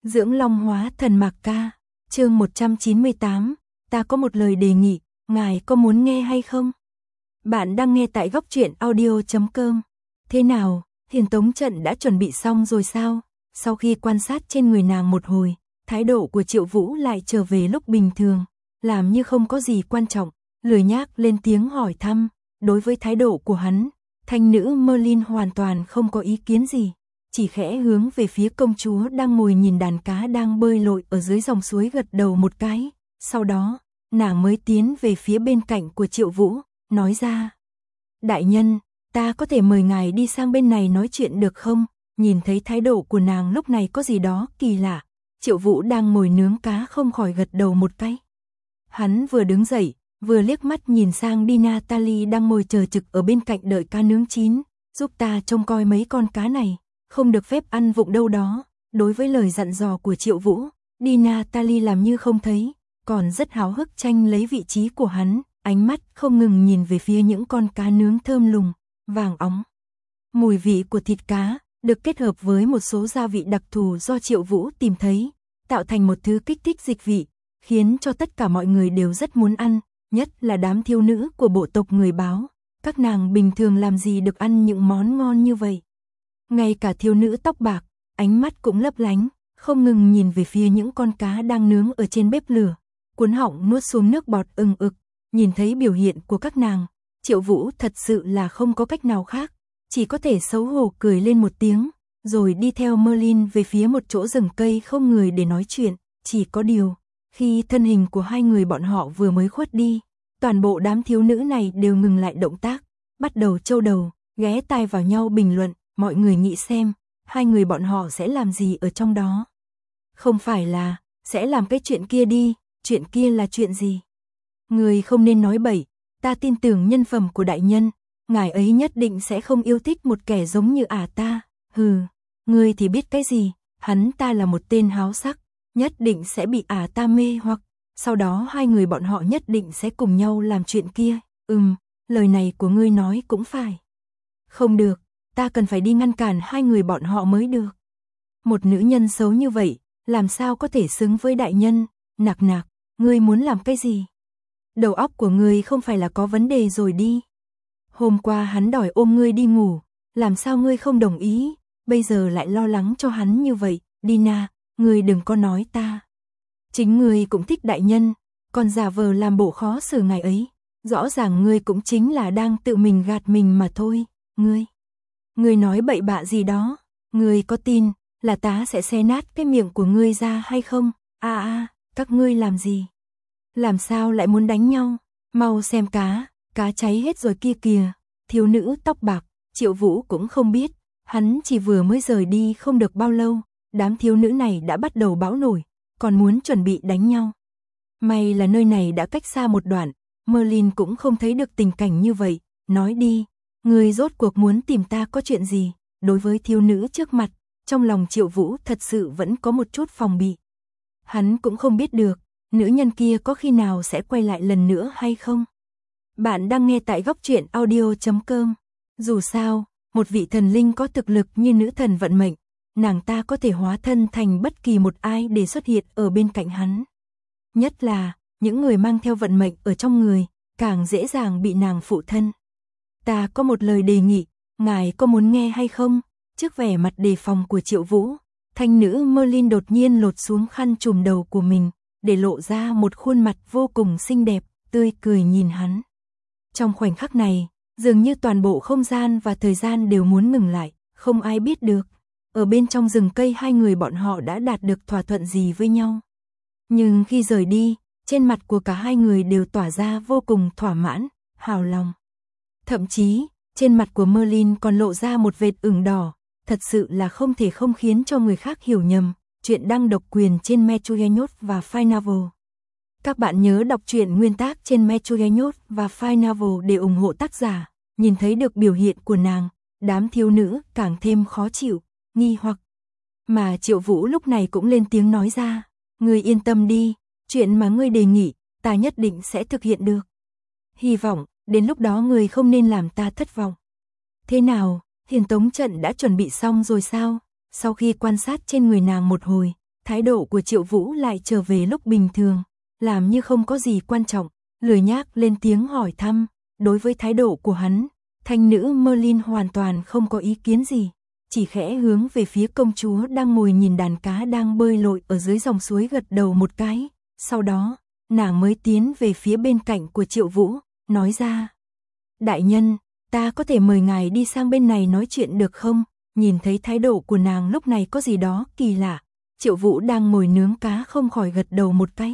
Dưỡng Long Hóa Thần Mạc Ca, chương 198, ta có một lời đề nghị, ngài có muốn nghe hay không? Bạn đang nghe tại goctruyện.audio.com. Thế nào, Hiền Tống trận đã chuẩn bị xong rồi sao? Sau khi quan sát trên người nàng một hồi, thái độ của Triệu Vũ lại trở về lúc bình thường, làm như không có gì quan trọng, lười nhác lên tiếng hỏi thăm. Đối với thái độ của hắn, thanh nữ Merlin hoàn toàn không có ý kiến gì, chỉ khẽ hướng về phía công chúa đang ngồi nhìn đàn cá đang bơi lội ở dưới dòng suối gật đầu một cái. Sau đó, nàng mới tiến về phía bên cạnh của Triệu Vũ, nói ra: đại nhân, ta có thể mời ngài đi sang bên này nói chuyện được không? Nhìn thấy thái độ của nàng lúc này có gì đó kỳ lạ, Triệu Vũ đang ngồi nướng cá không khỏi gật đầu một cái. Hắn vừa đứng dậy, vừa liếc mắt nhìn sang đi Natalie đang ngồi chờ trực ở bên cạnh đợi cá nướng chín, giúp ta trông coi mấy con cá này, không được phép ăn vụng đâu đó. Đối với lời dặn dò của Triệu Vũ, đi Natalie làm như không thấy, còn rất háo hức tranh lấy vị trí của hắn, ánh mắt không ngừng nhìn về phía những con cá nướng thơm lùng, vàng óng. Mùi vị của thịt cá được kết hợp với một số gia vị đặc thù do Triệu Vũ tìm thấy, tạo thành một thứ kích thích dịch vị, khiến cho tất cả mọi người đều rất muốn ăn, nhất là đám thiếu nữ của bộ tộc người Báo. Các nàng bình thường làm gì được ăn những món ngon như vậy. Ngay cả thiếu nữ tóc bạc, ánh mắt cũng lấp lánh, không ngừng nhìn về phía những con cá đang nướng ở trên bếp lửa, cuốn họng nuốt xuống nước bọt ừng ực. Nhìn thấy biểu hiện của các nàng, Triệu Vũ thật sự là không có cách nào khác, chỉ có thể xấu hổ cười lên một tiếng, rồi đi theo Merlin về phía một chỗ rừng cây không người để nói chuyện. Chỉ có điều, khi thân hình của hai người bọn họ vừa mới khuất đi, toàn bộ đám thiếu nữ này đều ngừng lại động tác, bắt đầu trâu đầu, ghé tai vào nhau bình luận. Mọi người nghĩ xem, hai người bọn họ sẽ làm gì ở trong đó. Không phải là, sẽ làm cái chuyện kia đi, chuyện kia là chuyện gì? Người không nên nói bậy, ta tin tưởng nhân phẩm của đại nhân, ngài ấy nhất định sẽ không yêu thích một kẻ giống như ta. Hừ, ngươi thì biết cái gì, hắn ta là một tên háo sắc, nhất định sẽ bị ta mê hoặc, sau đó hai người bọn họ nhất định sẽ cùng nhau làm chuyện kia. Lời này của ngươi nói cũng phải. Không được, ta cần phải đi ngăn cản hai người bọn họ mới được. Một nữ nhân xấu như vậy, làm sao có thể xứng với đại nhân? Nạc nạc, ngươi muốn làm cái gì? Đầu óc của ngươi không phải là có vấn đề rồi đi. Hôm qua hắn đòi ôm ngươi đi ngủ, làm sao ngươi không đồng ý, bây giờ lại lo lắng cho hắn như vậy. Dina, ngươi đừng có nói ta. Chính ngươi cũng thích đại nhân, còn giả vờ làm bộ khó xử ngài ấy, rõ ràng ngươi cũng chính là đang tự mình gạt mình mà thôi. Ngươi nói bậy bạ gì đó, ngươi có tin là ta sẽ xé nát cái miệng của ngươi ra hay không? Các ngươi làm gì? Làm sao lại muốn đánh nhau? Mau xem cá cháy hết rồi kia kìa. Thiếu nữ tóc bạc, Triệu Vũ cũng không biết, hắn chỉ vừa mới rời đi không được bao lâu, đám thiếu nữ này đã bắt đầu bão nổi, còn muốn chuẩn bị đánh nhau. May là nơi này đã cách xa một đoạn, Merlin cũng không thấy được tình cảnh như vậy, nói đi. Ngươi rốt cuộc muốn tìm ta có chuyện gì? Đối với thiếu nữ trước mặt, trong lòng Triệu Vũ thật sự vẫn có một chút phòng bị. Hắn cũng không biết được, nữ nhân kia có khi nào sẽ quay lại lần nữa hay không? Bạn đang nghe tại goctruyện.audio.com. Dù sao, một vị thần linh có thực lực như nữ thần vận mệnh, nàng ta có thể hóa thân thành bất kỳ một ai để xuất hiện ở bên cạnh hắn. Nhất là, những người mang theo vận mệnh ở trong người, càng dễ dàng bị nàng phụ thân. Ta có một lời đề nghị, ngài có muốn nghe hay không? Trước vẻ mặt đề phòng của Triệu Vũ, thanh nữ Merlin đột nhiên lột xuống khăn trùm đầu của mình, để lộ ra một khuôn mặt vô cùng xinh đẹp, tươi cười nhìn hắn. Trong khoảnh khắc này, dường như toàn bộ không gian và thời gian đều muốn ngừng lại, không ai biết được. Ở bên trong rừng cây hai người bọn họ đã đạt được thỏa thuận gì với nhau. Nhưng khi rời đi, trên mặt của cả hai người đều tỏa ra vô cùng thỏa mãn, hào lòng. Thậm chí, trên mặt của Merlin còn lộ ra một vệt ửng đỏ, thật sự là không thể không khiến cho người khác hiểu nhầm. Chuyện đăng độc quyền trên Metro và Finenavel. Các bạn nhớ đọc truyện nguyên tác trên Metro và Finenavel để ủng hộ tác giả. Nhìn thấy được biểu hiện của nàng, đám thiếu nữ càng thêm khó chịu, nghi hoặc. Mà Triệu Vũ lúc này cũng lên tiếng nói ra, ngươi yên tâm đi, chuyện mà ngươi đề nghị, ta nhất định sẽ thực hiện được. Hy vọng, đến lúc đó ngươi không nên làm ta thất vọng. Thế nào, Hiền Tống trận đã chuẩn bị xong rồi sao? Sau khi quan sát trên người nàng một hồi, Thái độ của Triệu Vũ lại trở về lúc bình thường, làm như không có gì quan trọng, lười nhác lên tiếng hỏi thăm. Đối với thái độ của hắn, thanh nữ Merlin hoàn toàn không có ý kiến gì, chỉ khẽ hướng về phía công chúa đang ngồi nhìn đàn cá đang bơi lội ở dưới dòng suối gật đầu một cái. Sau đó, nàng mới tiến về phía bên cạnh của Triệu Vũ, nói ra: đại nhân, ta có thể mời ngài đi sang bên này nói chuyện được không? Nhìn thấy thái độ của nàng lúc này có gì đó kỳ lạ, Triệu Vũ đang ngồi nướng cá không khỏi gật đầu một cái.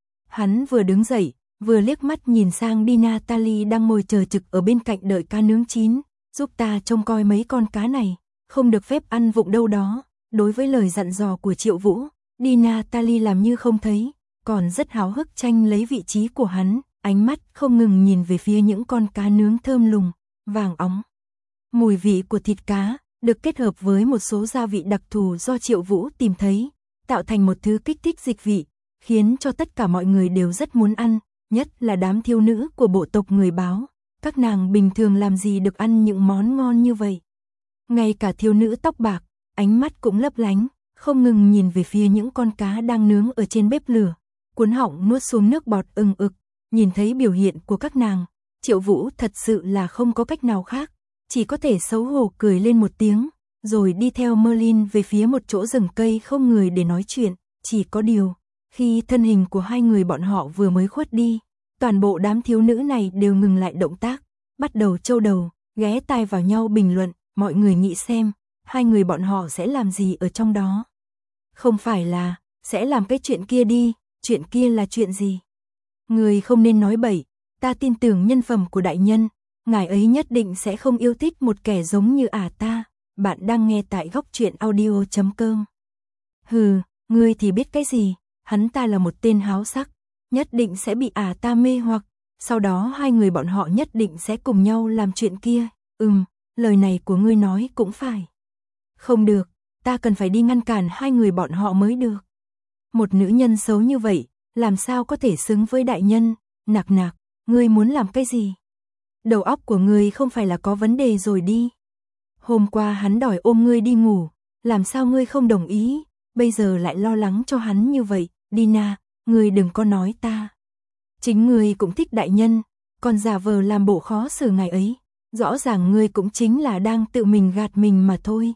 Hắn vừa đứng dậy, vừa liếc mắt nhìn sang đi Natalie đang ngồi chờ trực ở bên cạnh đợi cá nướng chín, giúp ta trông coi mấy con cá này, không được phép ăn vụng đâu đó. Đối với lời dặn dò của Triệu Vũ, đi Natalie làm như không thấy, còn rất háo hức tranh lấy vị trí của hắn, ánh mắt không ngừng nhìn về phía những con cá nướng thơm lùng, vàng óng. Mùi vị của thịt cá được kết hợp với một số gia vị đặc thù do Triệu Vũ tìm thấy, tạo thành một thứ kích thích dịch vị, khiến cho tất cả mọi người đều rất muốn ăn, nhất là đám thiếu nữ của bộ tộc người Báo. Các nàng bình thường làm gì được ăn những món ngon như vậy. Ngay cả thiếu nữ tóc bạc, ánh mắt cũng lấp lánh, không ngừng nhìn về phía những con cá đang nướng ở trên bếp lửa, cuốn họng nuốt xuống nước bọt ừng ực. Nhìn thấy biểu hiện của các nàng, Triệu Vũ thật sự là không có cách nào khác, chỉ có thể xấu hổ cười lên một tiếng, rồi đi theo Merlin về phía một chỗ rừng cây không người để nói chuyện. Chỉ có điều, khi thân hình của hai người bọn họ vừa mới khuất đi, toàn bộ đám thiếu nữ này đều ngừng lại động tác, bắt đầu trâu đầu, ghé tai vào nhau bình luận. Mọi người nghĩ xem, hai người bọn họ sẽ làm gì ở trong đó. Không phải là, sẽ làm cái chuyện kia đi, chuyện kia là chuyện gì? Người không nên nói bậy, ta tin tưởng nhân phẩm của đại nhân, ngài ấy nhất định sẽ không yêu thích một kẻ giống như ta. Bạn đang nghe tại Góc Truyện Audio.com. Hừ, ngươi thì biết cái gì, hắn ta là một tên háo sắc, nhất định sẽ bị ta mê hoặc, sau đó hai người bọn họ nhất định sẽ cùng nhau làm chuyện kia. Lời này của ngươi nói cũng phải. Không được, ta cần phải đi ngăn cản hai người bọn họ mới được. Một nữ nhân xấu như vậy, làm sao có thể xứng với đại nhân? Nạc nạc, ngươi muốn làm cái gì? Đầu óc của ngươi không phải là có vấn đề rồi đi. Hôm qua hắn đòi ôm ngươi đi ngủ, làm sao ngươi không đồng ý, bây giờ lại lo lắng cho hắn như vậy. Dina, ngươi đừng có nói ta. Chính ngươi cũng thích đại nhân, còn giả vờ làm bộ khó xử ngài ấy. Rõ ràng ngươi cũng chính là đang tự mình gạt mình mà thôi.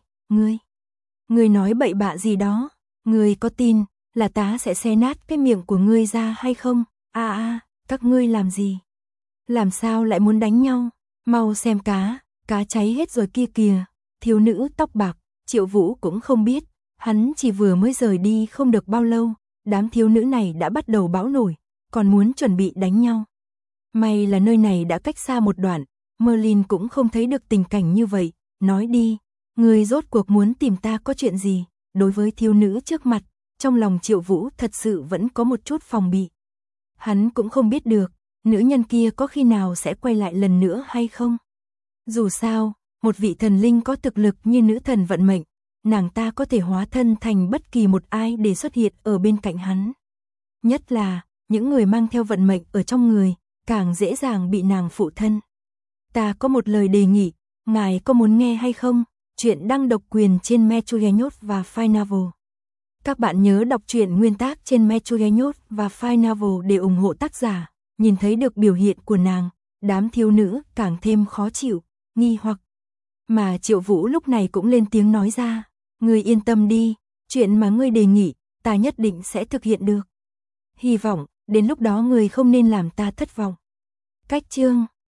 Ngươi nói bậy bạ gì đó, ngươi có tin là ta sẽ xé nát cái miệng của ngươi ra hay không? Các ngươi làm gì? Làm sao lại muốn đánh nhau? Mau xem cá cháy hết rồi kia kìa. Thiếu nữ tóc bạc, Triệu Vũ cũng không biết, hắn chỉ vừa mới rời đi không được bao lâu, đám thiếu nữ này đã bắt đầu bão nổi, còn muốn chuẩn bị đánh nhau. May là nơi này đã cách xa một đoạn, Merlin cũng không thấy được tình cảnh như vậy. Nói đi, ngươi rốt cuộc muốn tìm ta có chuyện gì? Đối với thiếu nữ trước mặt, trong lòng Triệu Vũ thật sự vẫn có một chút phòng bị. Hắn cũng không biết được, nữ nhân kia có khi nào sẽ quay lại lần nữa hay không? Dù sao, một vị thần linh có thực lực như nữ thần vận mệnh, nàng ta có thể hóa thân thành bất kỳ một ai để xuất hiện ở bên cạnh hắn. Nhất là, những người mang theo vận mệnh ở trong người, càng dễ dàng bị nàng phụ thân. Ta có một lời đề nghị, ngài có muốn nghe hay không? Chuyện đăng độc quyền trên Metrogenot và Finenavel. Các bạn nhớ đọc truyện nguyên tác trên Metrogenot và Finenavel để ủng hộ tác giả. Nhìn thấy được biểu hiện của nàng, đám thiếu nữ càng thêm khó chịu, nghi hoặc. Mà Triệu Vũ lúc này cũng lên tiếng nói ra, ngươi yên tâm đi, chuyện mà ngươi đề nghị, ta nhất định sẽ thực hiện được. Hy vọng, đến lúc đó ngươi không nên làm ta thất vọng. Cách chương